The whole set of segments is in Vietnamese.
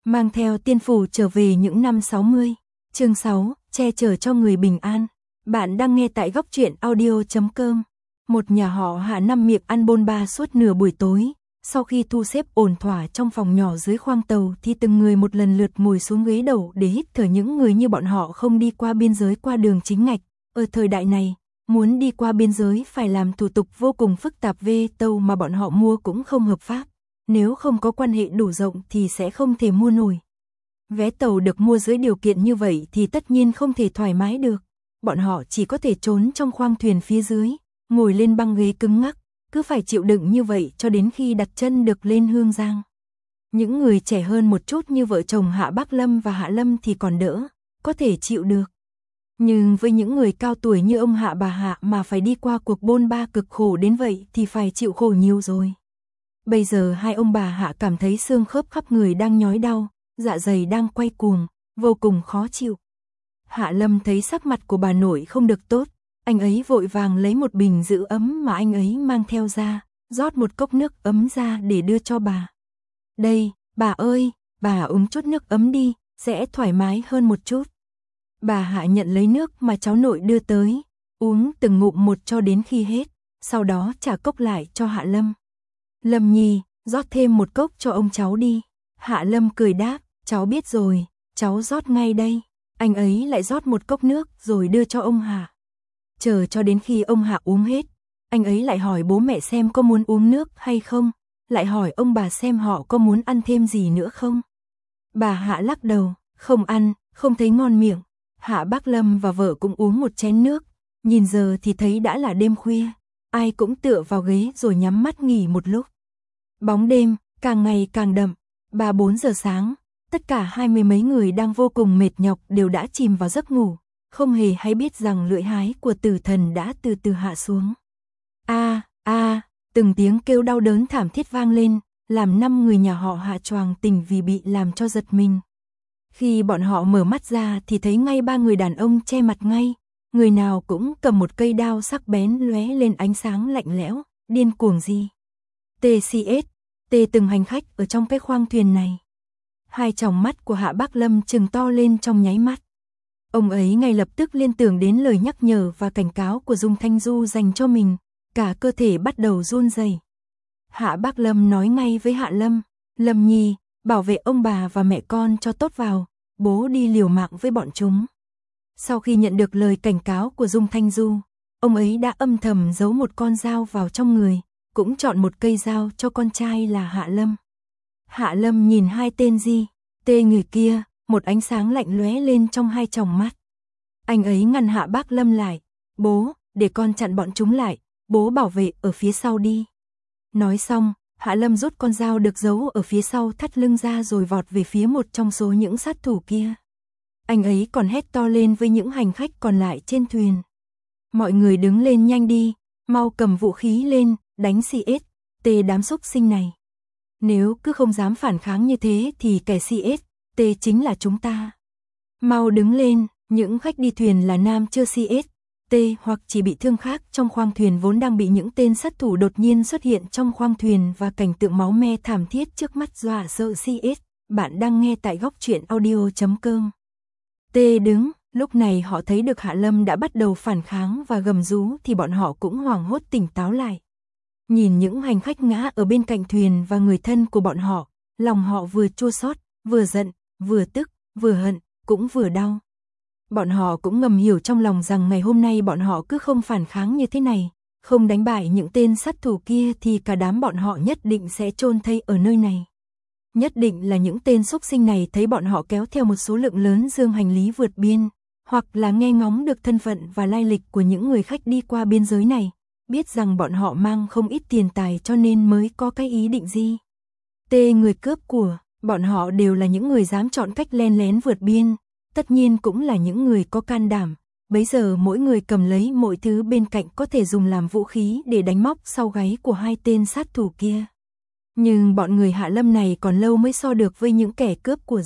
Mang theo tiên phủ trở về những năm 60. Chương 6, che chở cho người bình an. Bạn đang nghe tại góc truyện audio.com. Một nhà họ Hạ năm miệng ăn bôn ba suốt nửa buổi tối. Sau khi thu xếp ổn thỏa trong phòng nhỏ dưới khoang tàu thì từng người một lần lượt ngồi xuống ghế đầu để hít thở. Những người như bọn họ không đi qua biên giới qua đường chính ngạch. Ở thời đại này, muốn đi qua biên giới phải làm thủ tục vô cùng phức tạp, vé tàu mà bọn họ mua cũng không hợp pháp. Nếu không có quan hệ đủ rộng thì sẽ không thể mua nổi. Vé tàu được mua dưới điều kiện như vậy thì tất nhiên không thể thoải mái được. Bọn họ chỉ có thể trốn trong khoang thuyền phía dưới, ngồi lên băng ghế cứng ngắc, cứ phải chịu đựng như vậy cho đến khi đặt chân được lên Hương Giang. Những người trẻ hơn một chút như vợ chồng Hạ Bác Lâm và Hạ Lâm thì còn đỡ, có thể chịu được. Nhưng với những người cao tuổi như ông Hạ bà Hạ mà phải đi qua cuộc bôn ba cực khổ đến vậy thì phải chịu khổ nhiều rồi. Bây giờ hai ông bà Hạ cảm thấy xương khớp khắp người đang nhói đau, dạ dày đang quay cuồng, vô cùng khó chịu. Hạ Lâm thấy sắc mặt của bà nội không được tốt, anh ấy vội vàng lấy một bình giữ ấm mà anh ấy mang theo ra, rót một cốc nước ấm ra để đưa cho bà. Đây, bà ơi, bà uống chút nước ấm đi, sẽ thoải mái hơn một chút. Bà Hạ nhận lấy nước mà cháu nội đưa tới, uống từng ngụm một cho đến khi hết, sau đó trả cốc lại cho Hạ Lâm. Lâm Nhi, rót thêm một cốc cho ông cháu đi. Hạ Lâm cười đáp, cháu biết rồi, cháu rót ngay đây. Anh ấy lại rót một cốc nước rồi đưa cho ông Hạ. Chờ cho đến khi ông Hạ uống hết, anh ấy lại hỏi bố mẹ xem có muốn uống nước hay không, lại hỏi ông bà xem họ có muốn ăn thêm gì nữa không. Bà Hạ lắc đầu, không ăn, không thấy ngon miệng. Hạ Bác Lâm và vợ cũng uống một chén nước, nhìn giờ thì thấy đã là đêm khuya, ai cũng tựa vào ghế rồi nhắm mắt nghỉ một lúc. Bóng đêm, càng ngày càng đậm, 3-4 giờ sáng, tất cả 20 mấy người đang vô cùng mệt nhọc đều đã chìm vào giấc ngủ, không hề hay biết rằng lưỡi hái của tử thần đã từ từ hạ xuống. Từng tiếng kêu đau đớn thảm thiết vang lên, làm 5 người nhà họ Hạ choàng tỉnh vì bị làm cho giật mình. Khi bọn họ mở mắt ra thì thấy ngay 3 người đàn ông che mặt ngay, người nào cũng cầm một cây đao sắc bén lóe lên ánh sáng lạnh lẽo, điên cuồng gì. TCS, từng hành khách ở trong cái khoang thuyền này. Hai tròng mắt của Hạ Bác Lâm trừng to lên trong nháy mắt. Ông ấy ngay lập tức liên tưởng đến lời nhắc nhở và cảnh cáo của Dung Thanh Du dành cho mình, cả cơ thể bắt đầu run rẩy. Hạ Bác Lâm nói ngay với Hạ Lâm, Lâm Nhi, bảo vệ ông bà và mẹ con cho tốt vào, bố đi liều mạng với bọn chúng. Sau khi nhận được lời cảnh cáo của Dung Thanh Du, ông ấy đã âm thầm giấu một con dao vào trong người, cũng chọn một cây dao cho con trai là Hạ Lâm. Hạ Lâm nhìn hai tên người kia, một ánh sáng lạnh lóe lên trong hai tròng mắt. Anh ấy ngăn Hạ Bác Lâm lại, bố, để con chặn bọn chúng lại, bố bảo vệ ở phía sau đi. Nói xong, Hạ Lâm rút con dao được giấu ở phía sau thắt lưng ra rồi vọt về phía một trong số những sát thủ kia. Anh ấy còn hét to lên với những hành khách còn lại trên thuyền. Mọi người đứng lên nhanh đi, mau cầm vũ khí lên, đánh CST đám xúc sinh này. Nếu cứ không dám phản kháng như thế thì kẻ CST chính là chúng ta. Mau đứng lên, những khách đi thuyền là nam chưa CST hoặc chỉ bị thương khác trong khoang thuyền vốn đang bị những tên sát thủ đột nhiên xuất hiện trong khoang thuyền và cảnh tượng máu me thảm thiết trước mắt dọa sợ CS. Bạn đang nghe tại góc truyện audio.com. Đứng, lúc này họ thấy được Hạ Lâm đã bắt đầu phản kháng và gầm rú thì bọn họ cũng hoảng hốt tỉnh táo lại. Nhìn những hành khách ngã ở bên cạnh thuyền và người thân của bọn họ, lòng họ vừa chua xót, vừa giận, vừa tức, vừa hận, cũng vừa đau. Bọn họ cũng ngầm hiểu trong lòng rằng ngày hôm nay bọn họ cứ không phản kháng như thế này, không đánh bại những tên sát thủ kia thì cả đám bọn họ nhất định sẽ chôn thây ở nơi này. Nhất định là những tên xúc sinh này thấy bọn họ kéo theo một số lượng lớn dương hành lý vượt biên, hoặc là nghe ngóng được thân phận và lai lịch của những người khách đi qua biên giới này, biết rằng bọn họ mang không ít tiền tài cho nên mới có cái ý định gì. Người cướp của, bọn họ đều là những người dám chọn cách len lén vượt biên, tất nhiên cũng là những người có can đảm. Bấy giờ mỗi người cầm lấy mọi thứ bên cạnh có thể dùng làm vũ khí để đánh móc sau gáy của hai tên sát thủ kia. Nhưng bọn người Hạ Lâm này còn lâu mới so được với những kẻ cướp của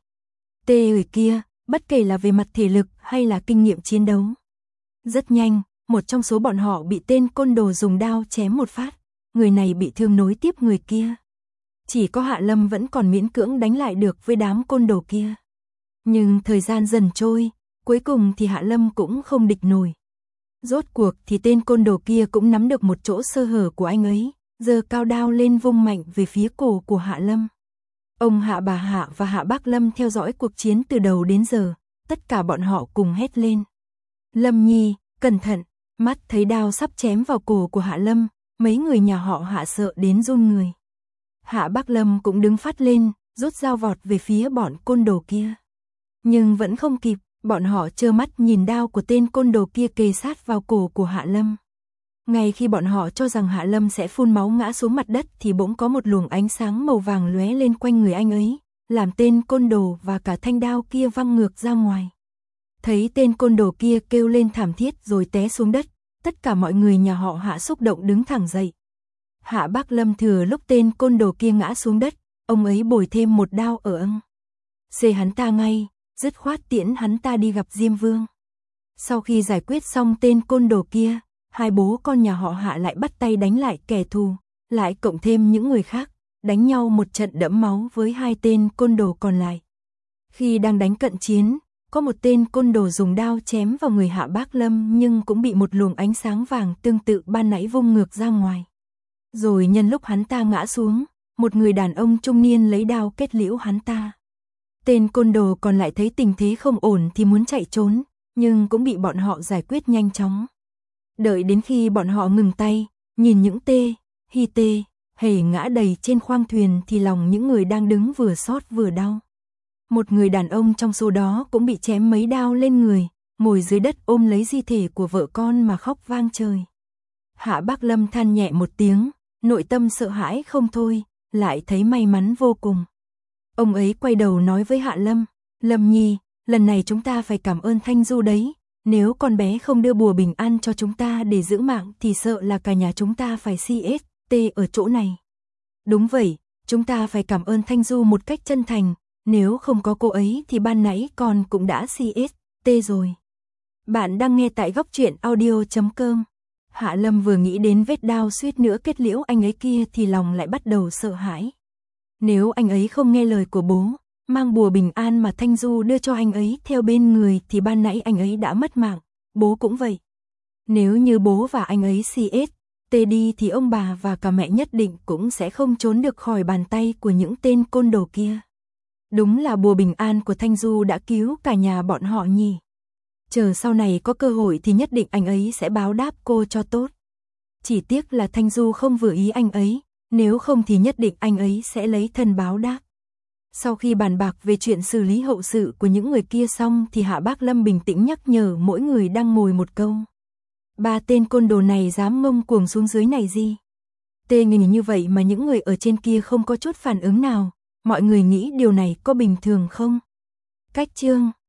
người kia, bất kể là về mặt thể lực hay là kinh nghiệm chiến đấu. Rất nhanh, một trong số bọn họ bị tên côn đồ dùng đao chém một phát, người này bị thương nối tiếp người kia. chỉ có Hạ Lâm vẫn còn miễn cưỡng đánh lại được với đám côn đồ kia. Nhưng thời gian dần trôi, cuối cùng thì Hạ Lâm cũng không địch nổi. Rốt cuộc thì tên côn đồ kia cũng nắm được một chỗ sơ hở của anh ấy, giơ cao đao lên vung mạnh về phía cổ của Hạ Lâm. Ông Hạ, bà Hạ và Hạ Bác Lâm theo dõi cuộc chiến từ đầu đến giờ, tất cả bọn họ cùng hét lên. Lâm Nhi, cẩn thận, mắt thấy đao sắp chém vào cổ của Hạ Lâm, mấy người nhà họ Hạ sợ đến run người. Hạ Bác Lâm cũng đứng phát lên, rút dao vọt về phía bọn côn đồ kia. Nhưng vẫn không kịp, bọn họ trơ mắt nhìn đao của tên côn đồ kia kề sát vào cổ của Hạ Lâm. Ngay khi bọn họ cho rằng Hạ Lâm sẽ phun máu ngã xuống mặt đất thì bỗng có một luồng ánh sáng màu vàng lóe lên quanh người anh ấy, làm tên côn đồ và cả thanh đao kia văng ngược ra ngoài. Thấy tên côn đồ kia kêu lên thảm thiết rồi té xuống đất, tất cả mọi người nhà họ Hạ xúc động đứng thẳng dậy. Hạ Bác Lâm thừa lúc tên côn đồ kia ngã xuống đất, ông ấy bồi thêm một đao ở ưng. Xê hắn ta ngay, dứt khoát tiễn hắn ta đi gặp Diêm Vương. Sau khi giải quyết xong tên côn đồ kia, hai bố con nhà họ Hạ lại bắt tay đánh lại kẻ thù, lại cộng thêm những người khác, đánh nhau một trận đẫm máu với hai tên côn đồ còn lại. Khi đang đánh cận chiến, có một tên côn đồ dùng đao chém vào người Hạ Bác Lâm nhưng cũng bị một luồng ánh sáng vàng tương tự ban nãy vung ngược ra ngoài. Rồi nhân lúc hắn ta ngã xuống, một người đàn ông trung niên lấy đao kết liễu hắn ta. Tên côn đồ còn lại thấy tình thế không ổn thì muốn chạy trốn, nhưng cũng bị bọn họ giải quyết nhanh chóng. Đợi đến khi bọn họ ngừng tay, nhìn những tê, hi tê, hề ngã đầy trên khoang thuyền thì lòng những người đang đứng vừa xót vừa đau. Một người đàn ông trong số đó cũng bị chém mấy đao lên người, ngồi dưới đất ôm lấy di thể của vợ con mà khóc vang trời. Hạ Bác Lâm than nhẹ một tiếng, nội tâm sợ hãi không thôi, lại thấy may mắn vô cùng. Ông ấy quay đầu nói với Hạ Lâm, Lâm Nhi, lần này chúng ta phải cảm ơn Thanh Du đấy, nếu con bé không đưa bùa bình an cho chúng ta để giữ mạng thì sợ là cả nhà chúng ta phải CST ở chỗ này. Đúng vậy, chúng ta phải cảm ơn Thanh Du một cách chân thành, nếu không có cô ấy thì ban nãy con cũng đã CST rồi. Bạn đang nghe tại Góc Truyện Audio.com. Hạ Lâm vừa nghĩ đến vết đao suýt nữa kết liễu anh ấy kia thì lòng lại bắt đầu sợ hãi. Nếu anh ấy không nghe lời của bố, mang bùa bình an mà Thanh Du đưa cho anh ấy theo bên người thì ban nãy anh ấy đã mất mạng, bố cũng vậy. Nếu như bố và anh ấy CST đi thì ông bà và cả mẹ nhất định cũng sẽ không trốn được khỏi bàn tay của những tên côn đồ kia. Đúng là bùa bình an của Thanh Du đã cứu cả nhà bọn họ nhỉ. Chờ sau này có cơ hội thì nhất định anh ấy sẽ báo đáp cô cho tốt. Chỉ tiếc là Thanh Du không vừa ý anh ấy, nếu không thì nhất định anh ấy sẽ lấy thân báo đáp. Sau khi bàn bạc về chuyện xử lý hậu sự của những người kia xong thì Hạ Bác Lâm bình tĩnh nhắc nhở mỗi người đang ngồi một câu. Ba tên côn đồ này dám ngông cuồng xuống dưới này gì? Tê nghỉ như vậy mà những người ở trên kia không có chút phản ứng nào, mọi người nghĩ điều này có bình thường không? Cách chương